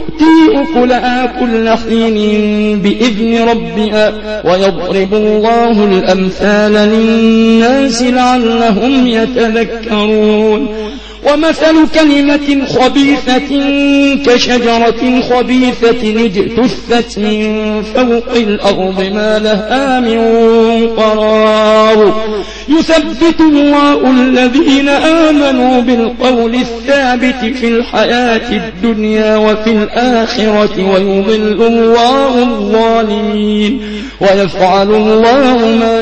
تؤتي أكلها كل حين بإذن ربها ويضرب الله الأمثال للناس لعلهم يتذكرون ومثل كلمة خبيثة كشجرة خبيثة اجتثت من فوق الأرض ما لها من قرار يثبت الله الذين آمنوا بالقول الثابت في الحياة الدنيا وفي الآخرة ويضل الله الظالمين ويفعل الله ما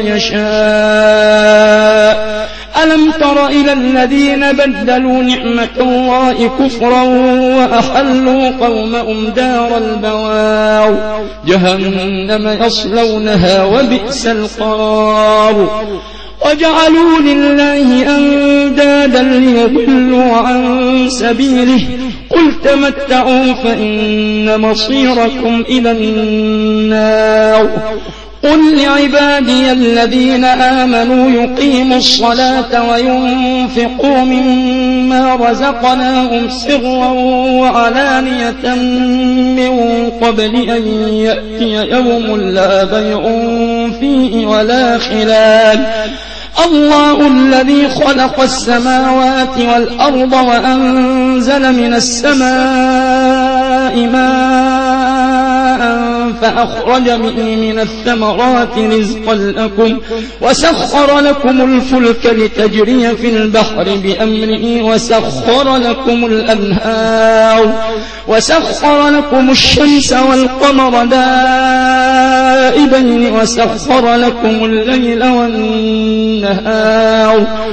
يشاء ألم تر إلى الذين بدلوا نعمة الله كفرا وأحلوا قومهم دار البوار جهنم يصلونها وبئس القرار وجعلوا لله أندادا ليضلوا عن سبيله قل تمتعوا فإن مصيركم إلى النار قل لعبادي الذين آمنوا يقيموا الصلاة وينفقوا مما رزقناهم سرا وعلانية من قبل أن يأتي يوم لا بيع فيه ولا خلال الله الذي خلق السماوات والأرض وأنزل من السماء ماء فأخرج به من الثمرات رزقا لكم وسخر لكم الفلك لتجري في البحر بأمره وسخر لكم الأنهار وسخر لكم الشمس والقمر دائبين وسخر لكم الليل والنهار